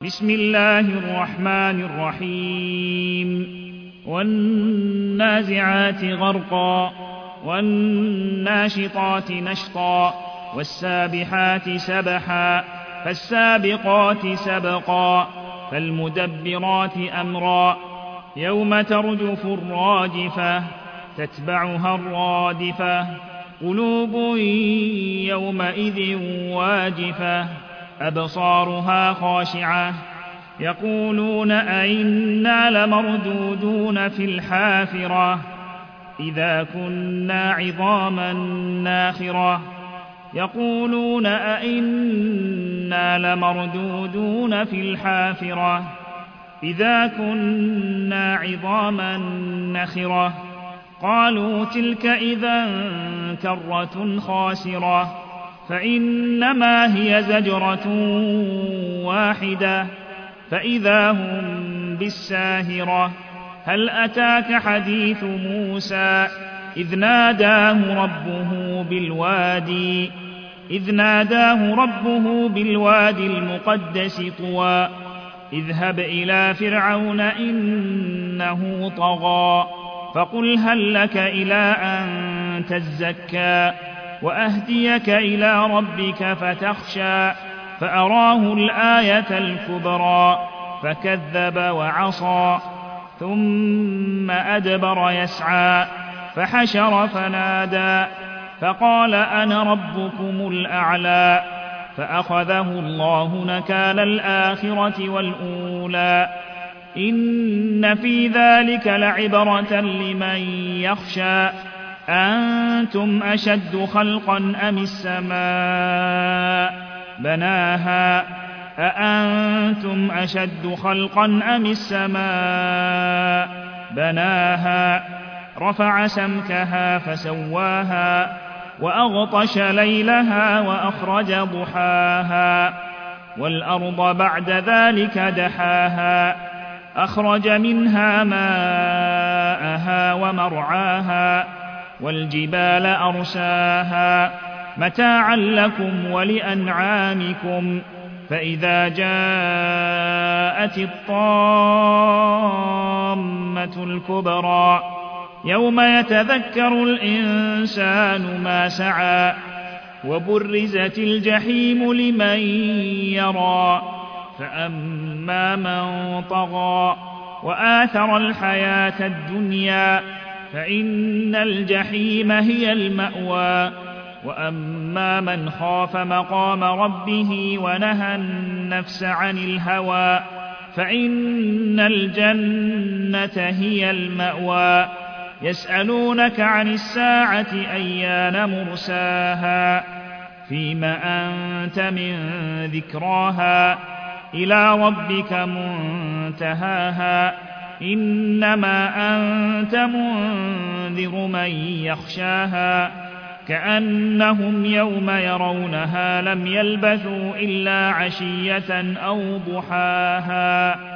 بسم الله الرحمن الرحيم والنازعات غرقا والناشطات نشطا والسابحات سبحا فالسابقات سبقا فالمدبرات أمرا يوم ترجف الراجفة تتبعها الرادفة قلوب يومئذ واجفة أبصارها خاشعة يقولون أئنا لمردودون في الحافرة إذا كنا عظاما ناخرة يقولون أئنا لمردودون في الحافرة إذا كنا عظاما نخرة قالوا تلك إذا كرة خاسرة فإنما هي زجرة واحدة فإذا هم بالساهرة هل أتاك حديث موسى إذ ناداه ربه بالوادي المقدس طوى اذهب إلى فرعون إنه طغى فقل هل لك إلى أن تزكى وأهديك إلى ربك فتخشى فأراه الآية الكبرى فكذب وعصى ثم أدبر يسعى فحشر فنادى فقال أنا ربكم الأعلى فأخذه الله نكال الآخرة والأولى إن في ذلك لعبرة لمن يخشى أنتم أشد خلقا أم السماء بناها أأنتم أشد خلقا أم السماء بناها رفع سمكها فسواها وأغطش ليلها وأخرج ضحاها والأرض بعد ذلك دحاها أخرج منها ماءها ومرعاها والجبال أرساها متاعا لكم ولأنعامكم فإذا جاءت الطامة الكبرى يوم يتذكر الإنسان ما سعى وبرزت الجحيم لمن يرى فأما من طغى وآثر الحياة الدنيا فإن الجحيم هي المأوى وأما من خاف مقام ربه ونهى النفس عن الهوى فإن الجنة هي المأوى يسألونك عن الساعة أيان مرساها فيم أنت من ذكراها إلى ربك منتهاها إنما أنت منذر من يخشاها كأنهم يوم يرونها لم يلبثوا إلا عشية أو ضحاها